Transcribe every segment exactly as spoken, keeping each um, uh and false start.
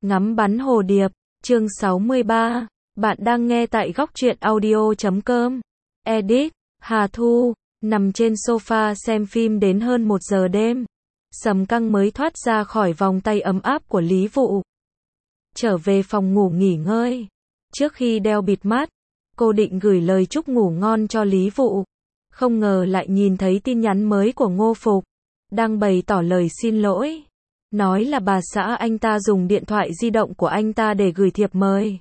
Ngắm bắn hồ điệp, chương sáu mươi ba. Bạn đang nghe tại góc truyện audio chấm com. Edit, Hà Thu, nằm trên sofa xem phim đến hơn một giờ đêm. Sầm Căng mới thoát ra khỏi vòng tay ấm áp của Lý Vụ. Trở về phòng ngủ nghỉ ngơi. Trước khi đeo bịt mắt, cô định gửi lời chúc ngủ ngon cho Lý Vụ. Không ngờ lại nhìn thấy tin nhắn mới của Ngô Phục. Đang bày tỏ lời xin lỗi. Nói là bà xã anh ta dùng điện thoại di động của anh ta để gửi thiệp mời.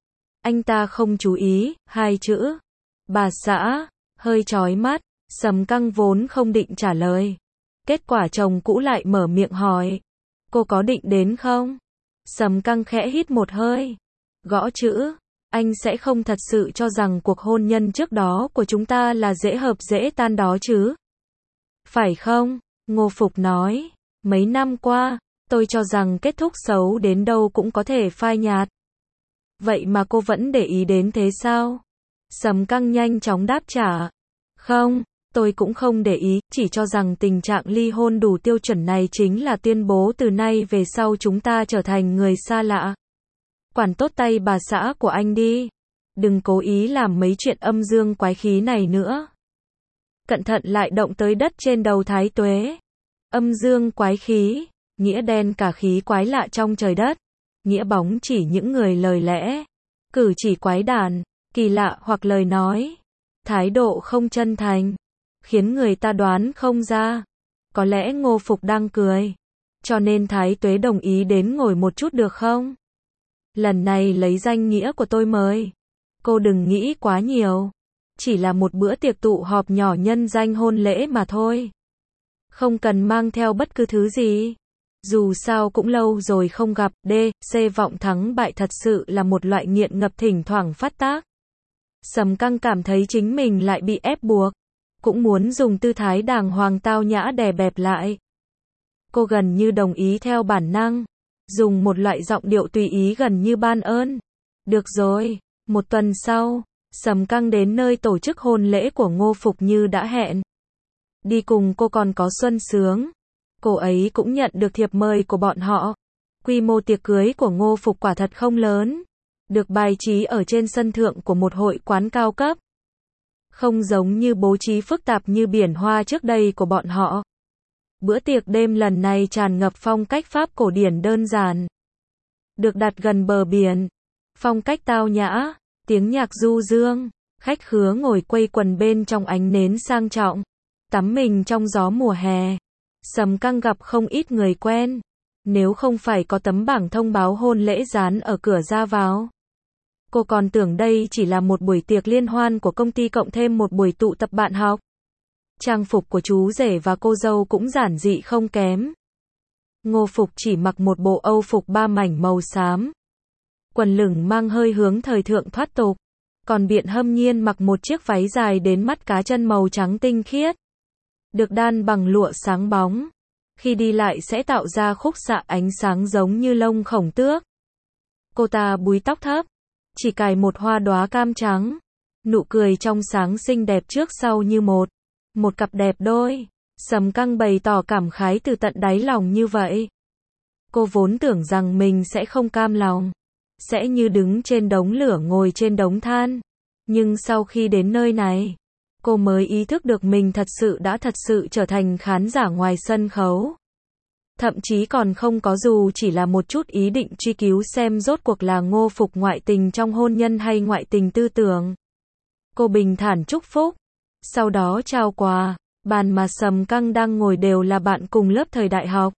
Anh ta không chú ý, hai chữ. Bà xã, hơi chói mắt, Sầm Căng vốn không định trả lời. Kết quả chồng cũ lại mở miệng hỏi. Cô có định đến không? Sầm Căng khẽ hít một hơi. Gõ chữ. Anh sẽ không thật sự cho rằng cuộc hôn nhân trước đó của chúng ta là dễ hợp dễ tan đó chứ? Phải không? Ngô Phục nói. Mấy năm qua, tôi cho rằng kết thúc xấu đến đâu cũng có thể phai nhạt. Vậy mà cô vẫn để ý đến thế sao? Sầm Căng nhanh chóng đáp trả. Không, tôi cũng không để ý, chỉ cho rằng tình trạng ly hôn đủ tiêu chuẩn này chính là tuyên bố từ nay về sau chúng ta trở thành người xa lạ. Quản tốt tay bà xã của anh đi. Đừng cố ý làm mấy chuyện âm dương quái khí này nữa. Cẩn thận lại động tới đất trên đầu Thái Tuế. Âm dương quái khí, nghĩa đen cả khí quái lạ trong trời đất, nghĩa bóng chỉ những người lời lẽ, cử chỉ quái đản, kỳ lạ hoặc lời nói, thái độ không chân thành, khiến người ta đoán không ra. Có lẽ Ngô Phục đang cười, cho nên Thái Tuế đồng ý đến ngồi một chút được không? Lần này lấy danh nghĩa của tôi mời. Cô đừng nghĩ quá nhiều, chỉ là một bữa tiệc tụ họp nhỏ nhân danh hôn lễ mà thôi. Không cần mang theo bất cứ thứ gì. Dù sao cũng lâu rồi không gặp, D, C vọng thắng bại thật sự là một loại nghiện ngập thỉnh thoảng phát tác. Sầm Căng cảm thấy chính mình lại bị ép buộc. Cũng muốn dùng tư thái đàng hoàng tao nhã đè bẹp lại. Cô gần như đồng ý theo bản năng. Dùng một loại giọng điệu tùy ý gần như ban ơn. Được rồi, một tuần sau, Sầm Căng đến nơi tổ chức hôn lễ của Ngô Phục như đã hẹn. Đi cùng cô còn có Xuân Sướng. Cô ấy cũng nhận được thiệp mời của bọn họ. Quy mô tiệc cưới của Ngô Phục quả thật không lớn. Được bài trí ở trên sân thượng của một hội quán cao cấp. Không giống như bố trí phức tạp như biển hoa trước đây của bọn họ. Bữa tiệc đêm lần này tràn ngập phong cách Pháp cổ điển đơn giản. Được đặt gần bờ biển. Phong cách tao nhã, tiếng nhạc du dương. Khách khứa ngồi quây quần bên trong ánh nến sang trọng. Tắm mình trong gió mùa hè. Sầm Căng gặp không ít người quen. Nếu không phải có tấm bảng thông báo hôn lễ dán ở cửa ra vào, cô còn tưởng đây chỉ là một buổi tiệc liên hoan của công ty cộng thêm một buổi tụ tập bạn học. Trang phục của chú rể và cô dâu cũng giản dị không kém. Ngô Phục chỉ mặc một bộ âu phục ba mảnh màu xám. Quần lửng mang hơi hướng thời thượng thoát tục. Còn Biện Hâm Nhiên mặc một chiếc váy dài đến mắt cá chân màu trắng tinh khiết. Được đan bằng lụa sáng bóng. Khi đi lại sẽ tạo ra khúc xạ ánh sáng giống như lông khổng tước. Cô ta búi tóc thấp. Chỉ cài một hoa đóa cam trắng. Nụ cười trong sáng xinh đẹp trước sau như một. Một cặp đẹp đôi. Sầm Căng bày tỏ cảm khái từ tận đáy lòng như vậy. Cô vốn tưởng rằng mình sẽ không cam lòng. Sẽ như đứng trên đống lửa ngồi trên đống than. Nhưng sau khi đến nơi này, cô mới ý thức được mình thật sự đã thật sự trở thành khán giả ngoài sân khấu. Thậm chí còn không có dù chỉ là một chút ý định truy cứu xem rốt cuộc là Ngô Phục ngoại tình trong hôn nhân hay ngoại tình tư tưởng. Cô bình thản chúc phúc. Sau đó trao quà. Bàn mà Sầm Căng đang ngồi đều là bạn cùng lớp thời đại học.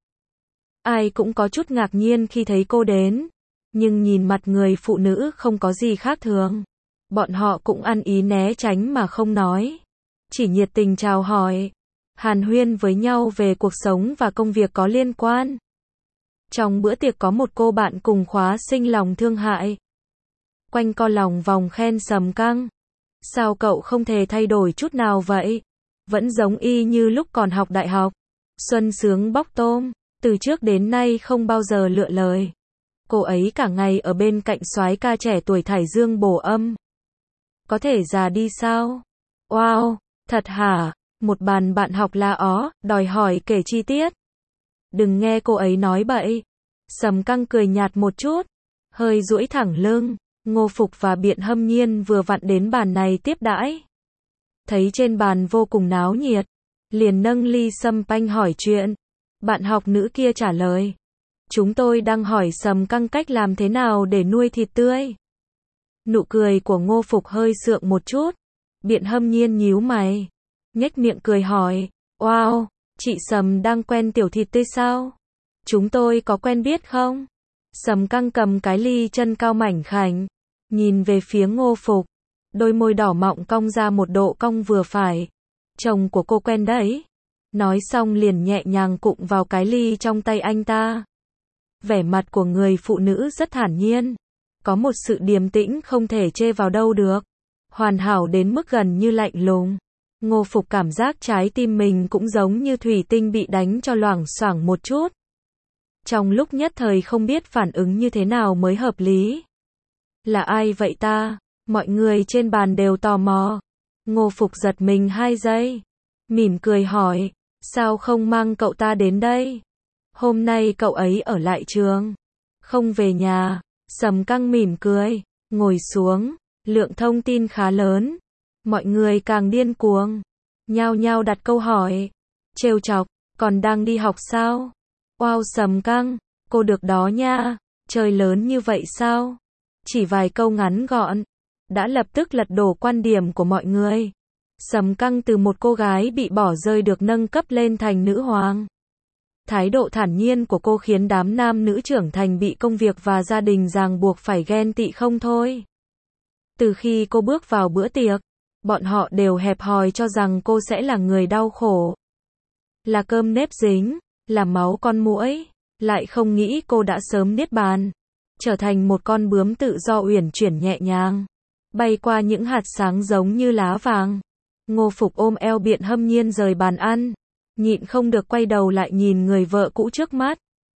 Ai cũng có chút ngạc nhiên khi thấy cô đến. Nhưng nhìn mặt người phụ nữ không có gì khác thường. Bọn họ cũng ăn ý né tránh mà không nói. Chỉ nhiệt tình chào hỏi. Hàn huyên với nhau về cuộc sống và công việc có liên quan. Trong bữa tiệc có một cô bạn cùng khóa sinh lòng thương hại. Quanh co lòng vòng khen Sầm Căng. Sao cậu không thể thay đổi chút nào vậy? Vẫn giống y như lúc còn học đại học. Xuân Sướng bóc tôm. Từ trước đến nay không bao giờ lựa lời. Cô ấy cả ngày ở bên cạnh soái ca trẻ tuổi thải dương bổ âm. Có thể già đi sao? Wow, thật hả? Một bàn bạn học la ó, đòi hỏi kể chi tiết. Đừng nghe cô ấy nói bậy. Sầm Căng cười nhạt một chút, hơi duỗi thẳng lưng. Ngô Phục và Biện Hâm Nhiên vừa vặn đến bàn này tiếp đãi. Thấy trên bàn vô cùng náo nhiệt, liền nâng ly sâm panh hỏi chuyện. Bạn học nữ kia trả lời, chúng tôi đang hỏi Sầm Căng cách làm thế nào để nuôi thịt tươi. Nụ cười của Ngô Phục hơi sượng một chút. Biện Hâm Nhiên nhíu mày, nhếch miệng cười hỏi, wow, chị Sầm đang quen tiểu thịt tươi sao? Chúng tôi có quen biết không? Sầm Căng cầm cái ly chân cao mảnh khảnh, nhìn về phía Ngô Phục, đôi môi đỏ mọng cong ra một độ cong vừa phải. Chồng của cô quen đấy. Nói xong liền nhẹ nhàng cụng vào cái ly trong tay anh ta. Vẻ mặt của người phụ nữ rất thản nhiên, có một sự điềm tĩnh không thể chê vào đâu được, hoàn hảo đến mức gần như lạnh lùng. Ngô Phục cảm giác trái tim mình cũng giống như thủy tinh bị đánh cho loảng xoảng một chút. Trong lúc nhất thời không biết phản ứng như thế nào mới hợp lý. Là ai vậy ta? Mọi người trên bàn đều tò mò. Ngô Phục giật mình hai giây, mỉm cười hỏi, sao không mang cậu ta đến đây? Hôm nay cậu ấy ở lại trường, không về nhà. Sầm Căng mỉm cười, ngồi xuống, lượng thông tin khá lớn. Mọi người càng điên cuồng, nhao nhao đặt câu hỏi, trêu chọc, còn đang đi học sao? Wow, Sầm Căng, cô được đó nha, chơi lớn như vậy sao? Chỉ vài câu ngắn gọn, đã lập tức lật đổ quan điểm của mọi người. Sầm Căng từ một cô gái bị bỏ rơi được nâng cấp lên thành nữ hoàng. Thái độ thản nhiên của cô khiến đám nam nữ trưởng thành bị công việc và gia đình ràng buộc phải ghen tị không thôi. Từ khi cô bước vào bữa tiệc, bọn họ đều hẹp hòi cho rằng cô sẽ là người đau khổ, là cơm nếp dính, là máu con muỗi, lại không nghĩ cô đã sớm niết bàn, trở thành một con bướm tự do uyển chuyển nhẹ nhàng, bay qua những hạt sáng giống như lá vàng. Ngô Phục ôm eo Biện Hâm Nhiên rời bàn ăn, nhịn không được quay đầu lại nhìn người vợ cũ trước mắt.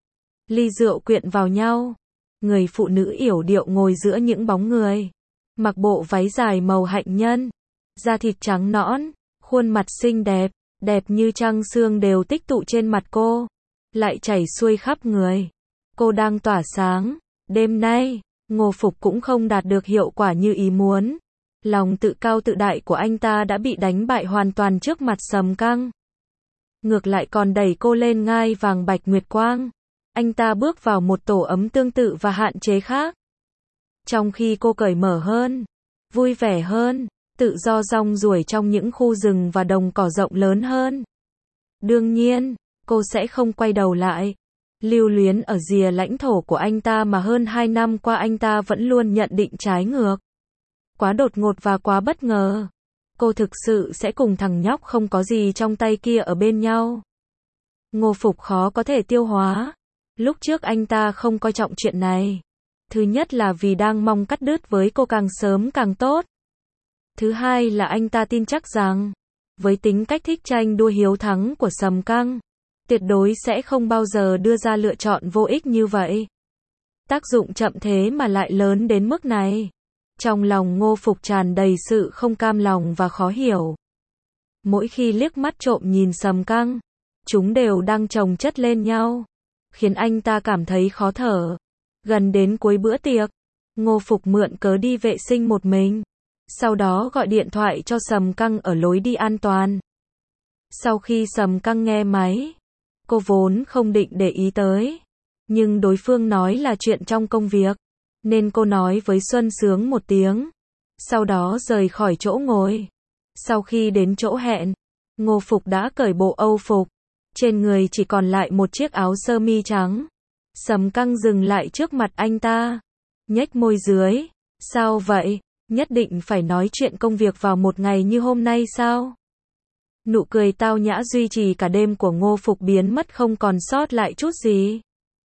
Ly rượu quyện vào nhau, người phụ nữ yểu điệu ngồi giữa những bóng người, mặc bộ váy dài màu hạnh nhân, da thịt trắng nõn, khuôn mặt xinh đẹp, đẹp như trăng sương đều tích tụ trên mặt cô, lại chảy xuôi khắp người. Cô đang tỏa sáng. Đêm nay, Ngô Phục cũng không đạt được hiệu quả như ý muốn. Lòng tự cao tự đại của anh ta đã bị đánh bại hoàn toàn trước mặt Sầm Căng. Ngược lại còn đẩy cô lên ngai vàng bạch nguyệt quang. Anh ta bước vào một tổ ấm tương tự và hạn chế khác. Trong khi cô cởi mở hơn, vui vẻ hơn, tự do rong ruổi trong những khu rừng và đồng cỏ rộng lớn hơn. Đương nhiên, cô sẽ không quay đầu lại, lưu luyến ở rìa lãnh thổ của anh ta mà hơn hai năm qua anh ta vẫn luôn nhận định trái ngược. Quá đột ngột và quá bất ngờ. Cô thực sự sẽ cùng thằng nhóc không có gì trong tay kia ở bên nhau. Ngô Phục khó có thể tiêu hóa. Lúc trước anh ta không coi trọng chuyện này. Thứ nhất là vì đang mong cắt đứt với cô càng sớm càng tốt. Thứ hai là anh ta tin chắc rằng, với tính cách thích tranh đua hiếu thắng của Sầm Căng, tuyệt đối sẽ không bao giờ đưa ra lựa chọn vô ích như vậy. Tác dụng chậm thế mà lại lớn đến mức này. Trong lòng Ngô Phục tràn đầy sự không cam lòng và khó hiểu. Mỗi khi liếc mắt trộm nhìn Sầm Căng, chúng đều đang chồng chất lên nhau, khiến anh ta cảm thấy khó thở. Gần đến cuối bữa tiệc, Ngô Phục mượn cớ đi vệ sinh một mình, sau đó gọi điện thoại cho Sầm Căng ở lối đi an toàn. Sau khi Sầm Căng nghe máy, cô vốn không định để ý tới, nhưng đối phương nói là chuyện trong công việc, nên cô nói với Xuân Sướng một tiếng, sau đó rời khỏi chỗ ngồi. Sau khi đến chỗ hẹn, Ngô Phục đã cởi bộ Âu phục, trên người chỉ còn lại một chiếc áo sơ mi trắng. Sầm Căng dừng lại trước mặt anh ta, nhếch môi dưới, sao vậy, nhất định phải nói chuyện công việc vào một ngày như hôm nay sao? Nụ cười tao nhã duy trì cả đêm của Ngô Phục biến mất không còn sót lại chút gì.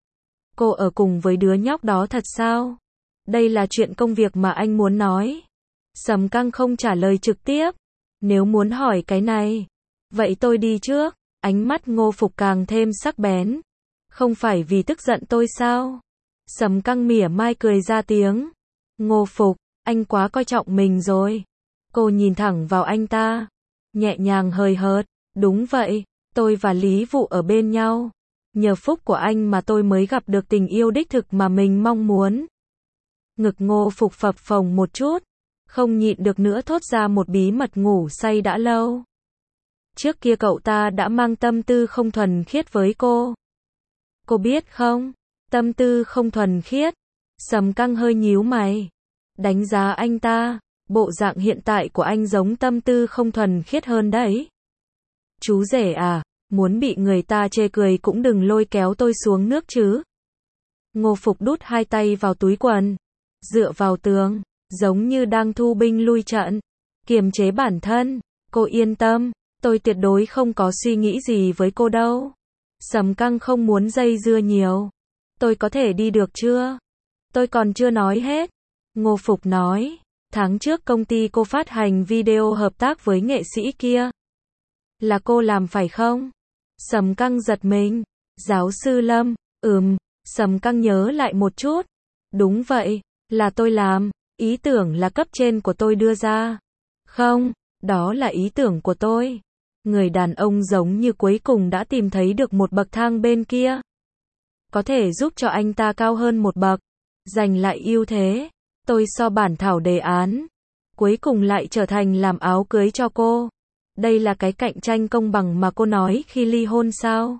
Cô ở cùng với đứa nhóc đó thật sao? Đây là chuyện công việc mà anh muốn nói. Sầm Căng không trả lời trực tiếp. Nếu muốn hỏi cái này, vậy tôi đi trước. Ánh mắt Ngô Phục càng thêm sắc bén. Không phải vì tức giận tôi sao? Sầm Căng mỉa mai cười ra tiếng. Ngô Phục, anh quá coi trọng mình rồi. Cô nhìn thẳng vào anh ta, nhẹ nhàng hời hợt. Đúng vậy, tôi và Lý Vụ ở bên nhau. Nhờ phúc của anh mà tôi mới gặp được tình yêu đích thực mà mình mong muốn. Ngực Ngô Phục phập phồng một chút, không nhịn được nữa thốt ra một bí mật ngủ say đã lâu. Trước kia cậu ta đã mang tâm tư không thuần khiết với cô. Cô biết không? Tâm tư không thuần khiết. Sầm Căng hơi nhíu mày. Đánh giá anh ta, bộ dạng hiện tại của anh giống tâm tư không thuần khiết hơn đấy. Chú rể à, muốn bị người ta chê cười cũng đừng lôi kéo tôi xuống nước chứ. Ngô Phục đút hai tay vào túi quần, dựa vào tường, giống như đang thu binh lui trận, kiềm chế bản thân. Cô yên tâm, tôi tuyệt đối không có suy nghĩ gì với cô đâu. Sầm Căng không muốn dây dưa nhiều. Tôi có thể đi được chưa? Tôi còn chưa nói hết. Ngô Phục nói, tháng trước công ty cô phát hành video hợp tác với nghệ sĩ kia. Là cô làm phải không? Sầm Căng giật mình. Giáo sư Lâm, ừm, Sầm Căng nhớ lại một chút. Đúng vậy, là tôi làm, ý tưởng là cấp trên của tôi đưa ra. Không, đó là ý tưởng của tôi. Người đàn ông giống như cuối cùng đã tìm thấy được một bậc thang bên kia. Có thể giúp cho anh ta cao hơn một bậc, giành lại ưu thế. Tôi so bản thảo đề án, cuối cùng lại trở thành làm áo cưới cho cô. Đây là cái cạnh tranh công bằng mà cô nói khi ly hôn sao?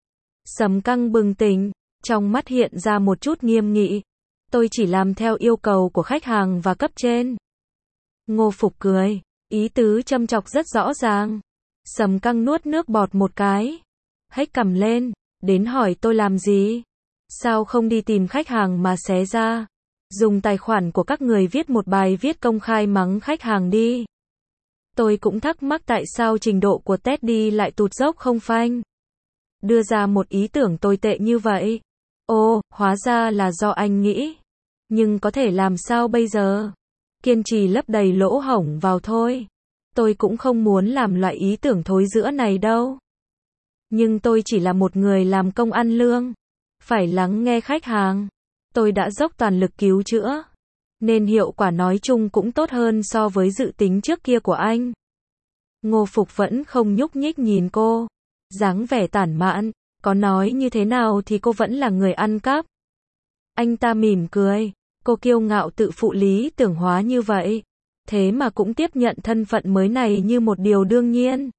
Sầm Căng bừng tỉnh, trong mắt hiện ra một chút nghiêm nghị. Tôi chỉ làm theo yêu cầu của khách hàng và cấp trên. Ngô Phục cười, ý tứ châm chọc rất rõ ràng. Sầm Căng nuốt nước bọt một cái, hếch cằm lên, đến hỏi tôi làm gì? Sao không đi tìm khách hàng mà xé ra? Dùng tài khoản của các người viết một bài viết công khai mắng khách hàng đi. Tôi cũng thắc mắc tại sao trình độ của Teddy lại tụt dốc không phanh. Đưa ra một ý tưởng tồi tệ như vậy. Ồ, hóa ra là do anh nghĩ. Nhưng có thể làm sao bây giờ? Kiên trì lấp đầy lỗ hổng vào thôi. Tôi cũng không muốn làm loại ý tưởng thối rữa này đâu. Nhưng tôi chỉ là một người làm công ăn lương. Phải lắng nghe khách hàng. Tôi đã dốc toàn lực cứu chữa. Nên hiệu quả nói chung cũng tốt hơn so với dự tính trước kia của anh. Ngô Phục vẫn không nhúc nhích nhìn cô. Dáng vẻ tản mạn. Có nói như thế nào thì cô vẫn là người ăn cắp. Anh ta mỉm cười. Cô kiêu ngạo tự phụ lý tưởng hóa như vậy. Thế mà cũng tiếp nhận thân phận mới này như một điều đương nhiên.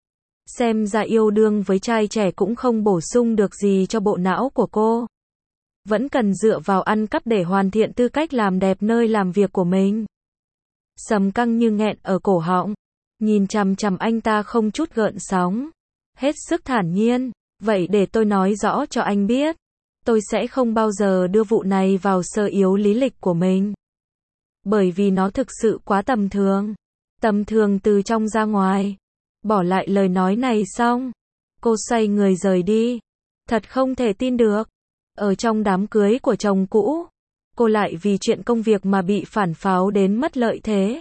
Xem ra yêu đương với trai trẻ cũng không bổ sung được gì cho bộ não của cô. Vẫn cần dựa vào ăn cắp để hoàn thiện tư cách làm đẹp nơi làm việc của mình. Sầm Căng như nghẹn ở cổ họng. Nhìn chằm chằm anh ta không chút gợn sóng. Hết sức thản nhiên. Vậy để tôi nói rõ cho anh biết. Tôi sẽ không bao giờ đưa vụ này vào sơ yếu lý lịch của mình. Bởi vì nó thực sự quá tầm thường. Tầm thường từ trong ra ngoài. Bỏ lại lời nói này xong. Cô xoay người rời đi. Thật không thể tin được. Ở trong đám cưới của chồng cũ. Cô lại vì chuyện công việc mà bị phản pháo đến mất lợi thế.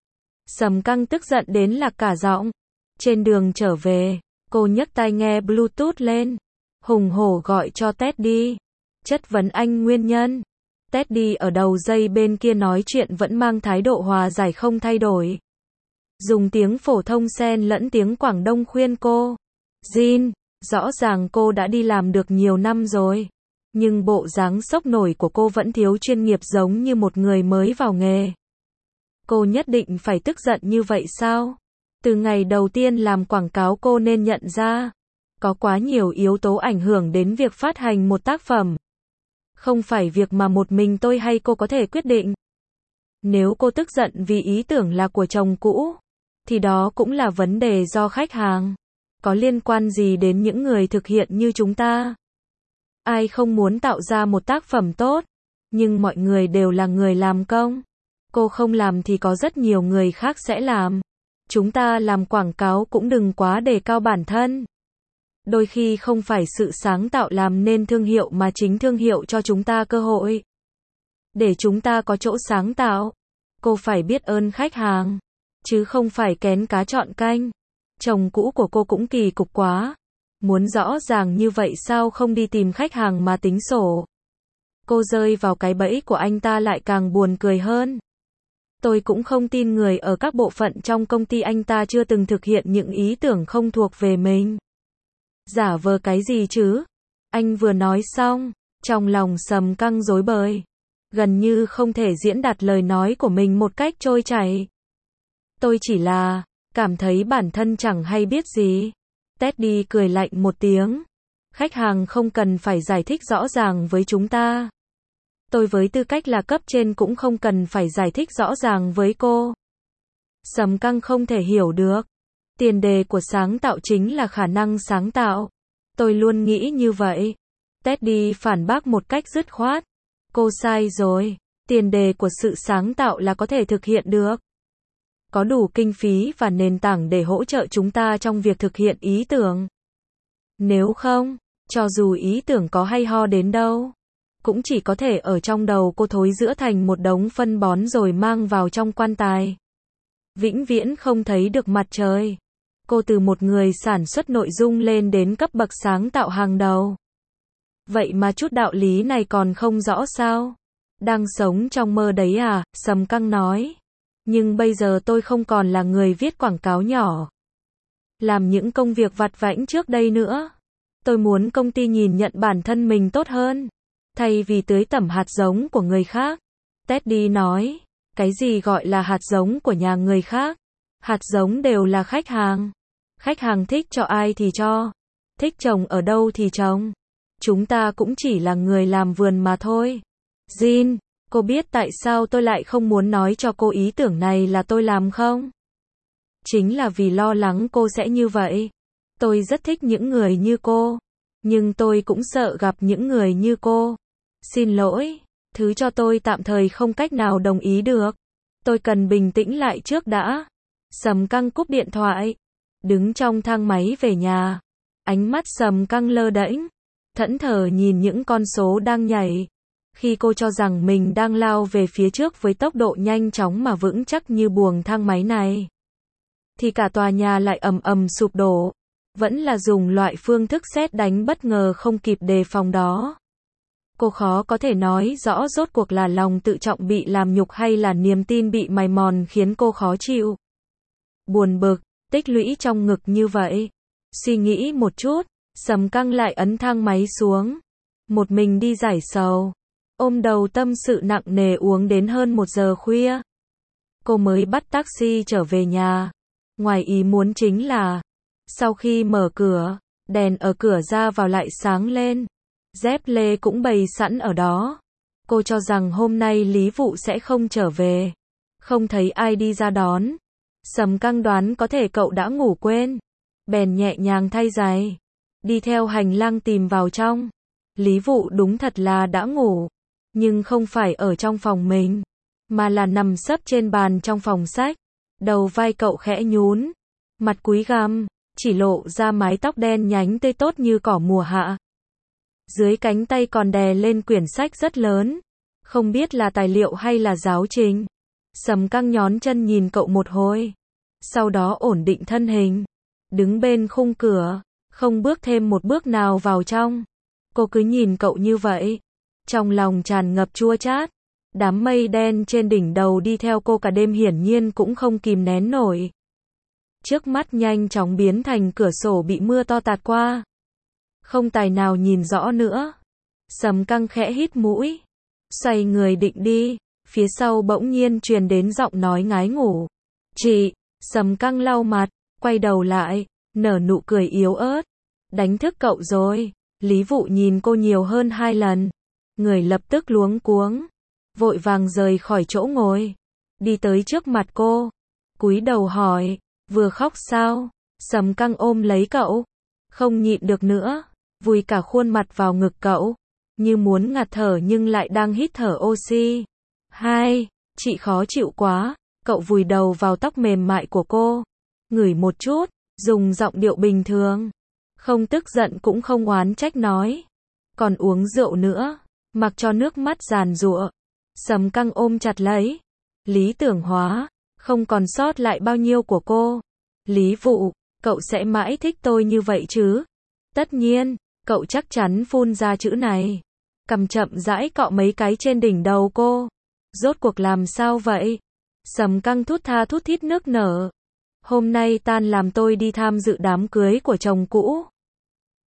Sầm Căng tức giận đến lạc cả giọng. Trên đường trở về, cô nhấc tai nghe Bluetooth lên. Hùng hổ gọi cho Teddy. Chất vấn anh nguyên nhân. Teddy ở đầu dây bên kia nói chuyện vẫn mang thái độ hòa giải không thay đổi. Dùng tiếng phổ thông xen lẫn tiếng Quảng Đông khuyên cô. Jin, rõ ràng cô đã đi làm được nhiều năm rồi. Nhưng bộ dáng sốc nổi của cô vẫn thiếu chuyên nghiệp giống như một người mới vào nghề. Cô nhất định phải tức giận như vậy sao? Từ ngày đầu tiên làm quảng cáo cô nên nhận ra. Có quá nhiều yếu tố ảnh hưởng đến việc phát hành một tác phẩm. Không phải việc mà một mình tôi hay cô có thể quyết định. Nếu cô tức giận vì ý tưởng là của chồng cũ, thì đó cũng là vấn đề do khách hàng. Có liên quan gì đến những người thực hiện như chúng ta? Ai không muốn tạo ra một tác phẩm tốt, nhưng mọi người đều là người làm công. Cô không làm thì có rất nhiều người khác sẽ làm. Chúng ta làm quảng cáo cũng đừng quá đề cao bản thân. Đôi khi không phải sự sáng tạo làm nên thương hiệu mà chính thương hiệu cho chúng ta cơ hội. Để chúng ta có chỗ sáng tạo, cô phải biết ơn khách hàng, chứ không phải kén cá chọn canh. Chồng cũ của cô cũng kỳ cục quá. Muốn rõ ràng như vậy sao không đi tìm khách hàng mà tính sổ. Cô rơi vào cái bẫy của anh ta lại càng buồn cười hơn. Tôi cũng không tin người ở các bộ phận trong công ty anh ta chưa từng thực hiện những ý tưởng không thuộc về mình. Giả vờ cái gì chứ? Anh vừa nói xong, trong lòng Sầm Căng rối bời, gần như không thể diễn đạt lời nói của mình một cách trôi chảy. Tôi chỉ là cảm thấy bản thân chẳng hay biết gì. Teddy cười lạnh một tiếng. Khách hàng không cần phải giải thích rõ ràng với chúng ta. Tôi với tư cách là cấp trên cũng không cần phải giải thích rõ ràng với cô. Sầm Căng không thể hiểu được. Tiền đề của sáng tạo chính là khả năng sáng tạo. Tôi luôn nghĩ như vậy. Teddy phản bác một cách dứt khoát. Cô sai rồi. Tiền đề của sự sáng tạo là có thể thực hiện được. Có đủ kinh phí và nền tảng để hỗ trợ chúng ta trong việc thực hiện ý tưởng. Nếu không, cho dù ý tưởng có hay ho đến đâu, cũng chỉ có thể ở trong đầu cô thối rữa thành một đống phân bón rồi mang vào trong quan tài. Vĩnh viễn không thấy được mặt trời. Cô từ một người sản xuất nội dung lên đến cấp bậc sáng tạo hàng đầu. Vậy mà chút đạo lý này còn không rõ sao? Đang sống trong mơ đấy à? Sầm Căng nói. Nhưng bây giờ tôi không còn là người viết quảng cáo nhỏ, làm những công việc vặt vãnh trước đây nữa. Tôi muốn công ty nhìn nhận bản thân mình tốt hơn, thay vì tưới tẩm hạt giống của người khác. Teddy nói. Cái gì gọi là hạt giống của nhà người khác? Hạt giống đều là khách hàng. Khách hàng thích cho ai thì cho, thích trồng ở đâu thì trồng. Chúng ta cũng chỉ là người làm vườn mà thôi. Jin, cô biết tại sao tôi lại không muốn nói cho cô ý tưởng này là tôi làm không? Chính là vì lo lắng cô sẽ như vậy. Tôi rất thích những người như cô, nhưng tôi cũng sợ gặp những người như cô. Xin lỗi, thứ cho tôi tạm thời không cách nào đồng ý được. Tôi cần bình tĩnh lại trước đã. Sầm Căng cúp điện thoại, đứng trong thang máy về nhà. Ánh mắt Sầm Căng lơ đễnh, thẫn thờ nhìn những con số đang nhảy. Khi cô cho rằng mình đang lao về phía trước với tốc độ nhanh chóng mà vững chắc như buồng thang máy này, thì cả tòa nhà lại ầm ầm sụp đổ. Vẫn là dùng loại phương thức sét đánh bất ngờ không kịp đề phòng đó. Cô khó có thể nói rõ rốt cuộc là lòng tự trọng bị làm nhục hay là niềm tin bị mài mòn khiến cô khó chịu. Buồn bực, tích lũy trong ngực như vậy. Suy nghĩ một chút, Sầm Căng lại ấn thang máy xuống. Một mình đi giải sầu, ôm đầu tâm sự nặng nề uống đến hơn một giờ khuya. Cô mới bắt taxi trở về nhà. Ngoài ý muốn chính là, sau khi mở cửa, đèn ở cửa ra vào lại sáng lên. Dép lê cũng bày sẵn ở đó. Cô cho rằng hôm nay Lý Vụ sẽ không trở về. Không thấy ai đi ra đón. Sầm Căng đoán có thể cậu đã ngủ quên. Bèn nhẹ nhàng thay giày, đi theo hành lang tìm vào trong. Lý Vụ đúng thật là đã ngủ. Nhưng không phải ở trong phòng mình, mà là nằm sấp trên bàn trong phòng sách. Đầu vai cậu khẽ nhún, mặt cúi gằm, chỉ lộ ra mái tóc đen nhánh tươi tốt như cỏ mùa hạ. Dưới cánh tay còn đè lên quyển sách rất lớn, không biết là tài liệu hay là giáo trình. Sầm Căng nhón chân nhìn cậu một hồi, sau đó ổn định thân hình, đứng bên khung cửa, không bước thêm một bước nào vào trong. Cô cứ nhìn cậu như vậy, trong lòng tràn ngập chua chát. Đám mây đen trên đỉnh đầu đi theo cô cả đêm hiển nhiên cũng không kìm nén nổi. Trước mắt nhanh chóng biến thành cửa sổ bị mưa to tạt qua. Không tài nào nhìn rõ nữa. Sầm Căng khẽ hít mũi, xoay người định đi, phía sau bỗng nhiên truyền đến giọng nói ngái ngủ. Chị, Sầm Căng lau mặt, quay đầu lại, nở nụ cười yếu ớt. Đánh thức cậu rồi. Lý Vụ nhìn cô nhiều hơn hai lần. Người lập tức luống cuống, vội vàng rời khỏi chỗ ngồi, đi tới trước mặt cô, cúi đầu hỏi, vừa khóc sao? Sầm Căng ôm lấy cậu, không nhịn được nữa, vùi cả khuôn mặt vào ngực cậu, như muốn ngạt thở nhưng lại đang hít thở oxy. Hai, chị khó chịu quá. Cậu vùi đầu vào tóc mềm mại của cô, ngửi một chút, dùng giọng điệu bình thường, không tức giận cũng không oán trách nói, còn uống rượu nữa, mặc cho nước mắt giàn giụa. Sầm Căng ôm chặt lấy, lý tưởng hóa, không còn sót lại bao nhiêu của cô. Lý Vụ, cậu sẽ mãi thích tôi như vậy chứ? Tất nhiên, cậu chắc chắn phun ra chữ này. Cầm chậm rãi cọ mấy cái trên đỉnh đầu cô. Rốt cuộc làm sao vậy? Sầm Căng thút tha thút thít nước nở. Hôm nay tan làm tôi đi tham dự đám cưới của chồng cũ.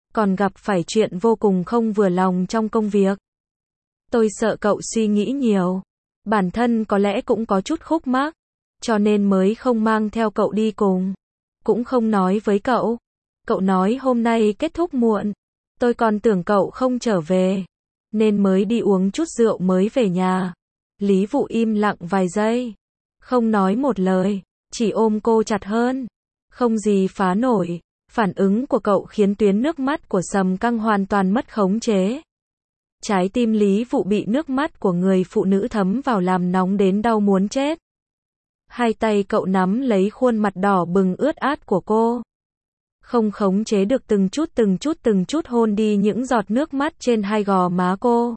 còn gặp phải chuyện vô cùng không vừa lòng trong công việc. Tôi sợ cậu suy nghĩ nhiều. Bản thân có lẽ cũng có chút khúc mắc, cho nên mới không mang theo cậu đi cùng. Cũng không nói với cậu. Cậu nói hôm nay kết thúc muộn. Tôi còn tưởng cậu không trở về, nên mới đi uống chút rượu mới về nhà. Lý Vụ im lặng vài giây, không nói một lời, chỉ ôm cô chặt hơn. Không gì phá nổi. Phản ứng của cậu khiến tuyến nước mắt của Sầm Căng hoàn toàn mất khống chế. Trái tim Lý Vụ bị nước mắt của người phụ nữ thấm vào làm nóng đến đau muốn chết. Hai tay cậu nắm lấy khuôn mặt đỏ bừng ướt át của cô. Không khống chế được từng chút từng chút từng chút hôn đi những giọt nước mắt trên hai gò má cô.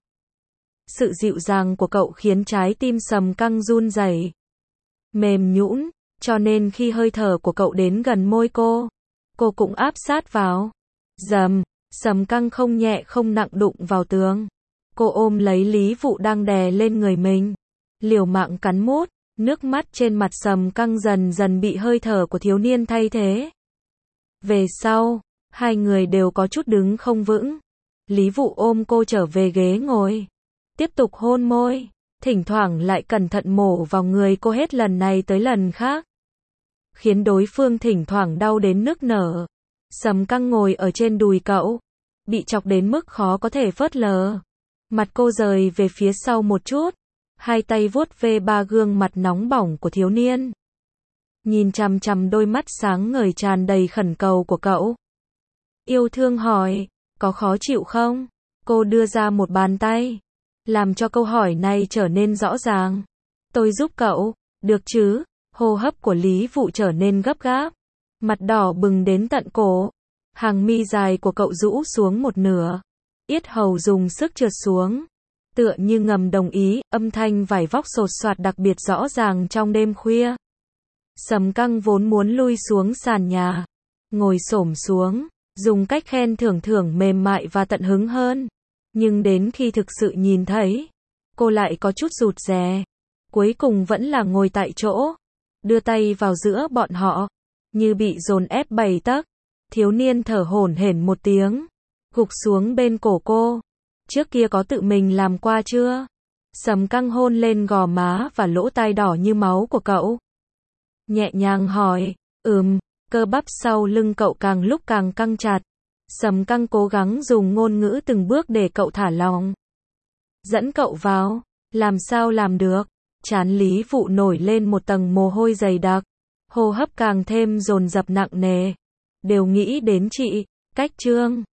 Sự dịu dàng của cậu khiến trái tim Sầm Căng run rẩy, mềm nhũn, cho nên khi hơi thở của cậu đến gần môi cô, cô cũng áp sát vào. Dầm, Sầm Căng không nhẹ không nặng đụng vào tường. Cô ôm lấy Lý Vụ đang đè lên người mình, liều mạng cắn mút. Nước mắt trên mặt Sầm Căng dần dần bị hơi thở của thiếu niên thay thế. Về sau, hai người đều có chút đứng không vững. Lý Vụ ôm cô trở về ghế ngồi, tiếp tục hôn môi, thỉnh thoảng lại cẩn thận mổ vào người cô hết lần này tới lần khác, khiến đối phương thỉnh thoảng đau đến nức nở. Sầm Căng ngồi ở trên đùi cậu, bị chọc đến mức khó có thể phớt lờ. Mặt cô rời về phía sau một chút, hai tay vuốt ve ba gương mặt nóng bỏng của thiếu niên. Nhìn chằm chằm đôi mắt sáng ngời tràn đầy khẩn cầu của cậu. Yêu thương hỏi, có khó chịu không? Cô đưa ra một bàn tay, làm cho câu hỏi này trở nên rõ ràng. Tôi giúp cậu, được chứ? Hô hấp của Lý Vụ trở nên gấp gáp, mặt đỏ bừng đến tận cổ. Hàng mi dài của cậu rũ xuống một nửa, yết hầu dùng sức trượt xuống, tựa như ngầm đồng ý. Âm thanh vải vóc sột soạt đặc biệt rõ ràng trong đêm khuya. Sầm Căng vốn muốn lui xuống sàn nhà, ngồi xổm xuống, dùng cách khen thưởng thưởng mềm mại và tận hứng hơn. Nhưng đến khi thực sự nhìn thấy, cô lại có chút rụt rè. Cuối cùng vẫn là ngồi tại chỗ, đưa tay vào giữa bọn họ, như bị dồn ép bảy tấc. Thiếu niên thở hổn hển một tiếng, gục xuống bên cổ cô. Trước kia có tự mình làm qua chưa? Sầm Căng hôn lên gò má và lỗ tai đỏ như máu của cậu, nhẹ nhàng hỏi. Ừm. Cơ bắp sau lưng cậu càng lúc càng căng chặt. Sầm Căng cố gắng dùng ngôn ngữ từng bước để cậu thả lòng. Dẫn cậu vào. Làm sao làm được? Trán Lý Vụ nổi lên một tầng mồ hôi dày đặc, hô hấp càng thêm dồn dập nặng nề. Đều nghĩ đến chị, Cách Trương.